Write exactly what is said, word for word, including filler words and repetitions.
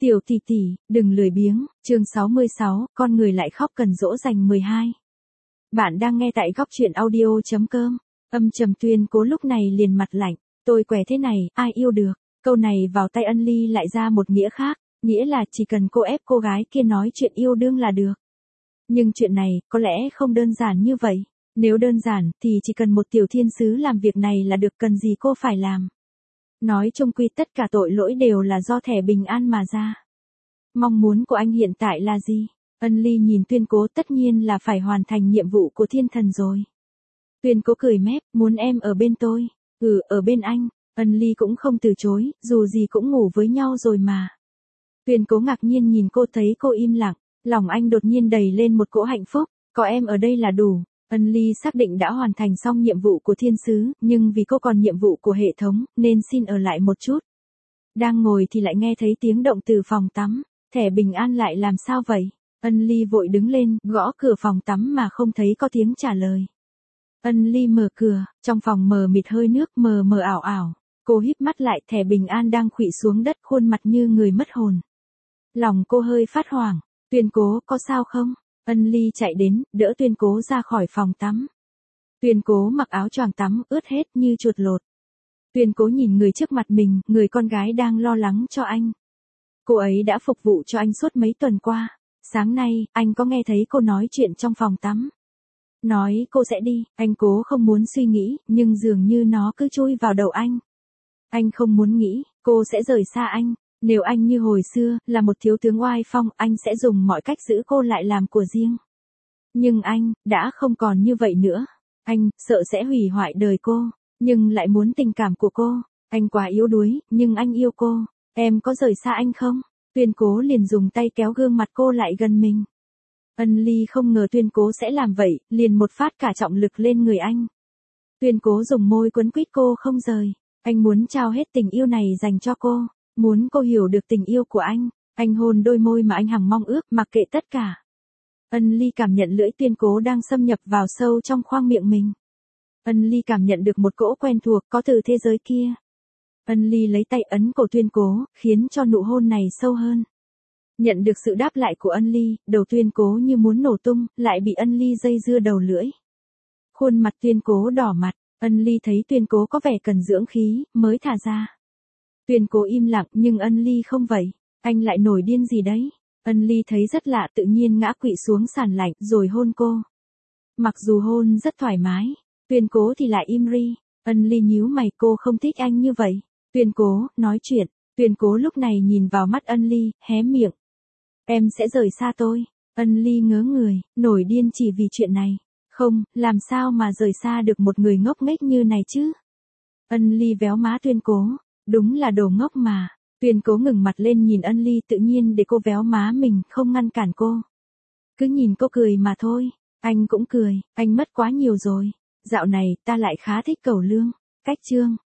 Tiểu tỷ tỷ, đừng lười biếng, chương sáu mươi sáu, con người lại khóc cần dỗ dành mười hai. Bạn đang nghe tại góc truyện audio.com, âm trầm Tuyên Cố lúc này liền mặt lạnh, tôi què thế này, ai yêu được, câu này vào tay Ân Ly lại ra một nghĩa khác, nghĩa là chỉ cần cô ép cô gái kia nói chuyện yêu đương là được. Nhưng chuyện này, có lẽ không đơn giản như vậy, nếu đơn giản thì chỉ cần một tiểu thiên sứ làm việc này là được, cần gì cô phải làm. Nói chung quy tất cả tội lỗi đều là do thẻ bình an mà ra. Mong muốn của anh hiện tại là gì? Ân Ly nhìn Tuyên Cố, tất nhiên là phải hoàn thành nhiệm vụ của thiên thần rồi. Tuyên Cố cười mép, muốn em ở bên tôi. Ừ, ở bên anh. Ân Ly cũng không từ chối, dù gì cũng ngủ với nhau rồi mà. Tuyên Cố ngạc nhiên nhìn cô, thấy cô im lặng, lòng anh đột nhiên đầy lên một cỗ hạnh phúc, có em ở đây là đủ. Ân Ly xác định đã hoàn thành xong nhiệm vụ của thiên sứ, nhưng vì cô còn nhiệm vụ của hệ thống, nên xin ở lại một chút. Đang ngồi thì lại nghe thấy tiếng động từ phòng tắm, thẻ bình an lại làm sao vậy? Ân Ly vội đứng lên, gõ cửa phòng tắm mà không thấy có tiếng trả lời. Ân Ly mở cửa, trong phòng mờ mịt hơi nước mờ mờ ảo ảo, cô híp mắt lại, thẻ bình an đang khuỵu xuống đất, khuôn mặt như người mất hồn. Lòng cô hơi phát hoảng, Tuyên Cố có sao không? Ân Ly chạy đến, đỡ Tuyên Cố ra khỏi phòng tắm. Tuyên Cố mặc áo choàng tắm, ướt hết như chuột lột. Tuyên Cố nhìn người trước mặt mình, người con gái đang lo lắng cho anh. Cô ấy đã phục vụ cho anh suốt mấy tuần qua. Sáng nay, anh có nghe thấy cô nói chuyện trong phòng tắm. Nói cô sẽ đi, anh cố không muốn suy nghĩ, nhưng dường như nó cứ chui vào đầu anh. Anh không muốn nghĩ, cô sẽ rời xa anh. Nếu anh như hồi xưa, là một thiếu tướng oai phong, anh sẽ dùng mọi cách giữ cô lại làm của riêng. Nhưng anh, đã không còn như vậy nữa. Anh, sợ sẽ hủy hoại đời cô, nhưng lại muốn tình cảm của cô. Anh quá yếu đuối, nhưng anh yêu cô. Em có rời xa anh không? Tuyên Cố liền dùng tay kéo gương mặt cô lại gần mình. Ân Ly không ngờ Tuyên Cố sẽ làm vậy, liền một phát cả trọng lực lên người anh. Tuyên Cố dùng môi quấn quýt cô không rời. Anh muốn trao hết tình yêu này dành cho cô. Muốn cô hiểu được tình yêu của anh. Anh hôn đôi môi mà anh hằng mong ước, mặc kệ tất cả. Ân Ly cảm nhận lưỡi Tuyên Cố đang xâm nhập vào sâu trong khoang miệng mình. Ân Ly cảm nhận được một cỗ quen thuộc, có từ thế giới kia. Ân Ly lấy tay ấn cổ Tuyên Cố, khiến cho nụ hôn này sâu hơn. Nhận được sự đáp lại của Ân Ly, đầu Tuyên Cố như muốn nổ tung, lại bị Ân Ly dây dưa đầu lưỡi. Khuôn mặt Tuyên Cố đỏ mặt, Ân Ly thấy Tuyên Cố có vẻ cần dưỡng khí, mới thả ra. Tuyên Cố im lặng, nhưng Ân Ly không vậy. Anh lại nổi điên gì đấy? Ân Ly thấy rất lạ, tự nhiên ngã quỵ xuống sàn lạnh, rồi hôn cô. Mặc dù hôn rất thoải mái, Tuyên Cố thì lại im ri. Ân Ly nhíu mày, cô không thích anh như vậy. Tuyên Cố, nói chuyện. Tuyên Cố lúc này nhìn vào mắt Ân Ly, hé miệng. Em sẽ rời xa tôi. Ân Ly ngớ người, nổi điên chỉ vì chuyện này. Không, làm sao mà rời xa được một người ngốc nghếch như này chứ? Ân Ly véo má Tuyên Cố. Đúng là đồ ngốc mà. Tuyên Cố ngừng mặt lên nhìn Ân Ly, tự nhiên để cô véo má mình, không ngăn cản cô. Cứ nhìn cô cười mà thôi. Anh cũng cười, anh mất quá nhiều rồi. Dạo này, ta lại khá thích cẩu lương. Cách chương.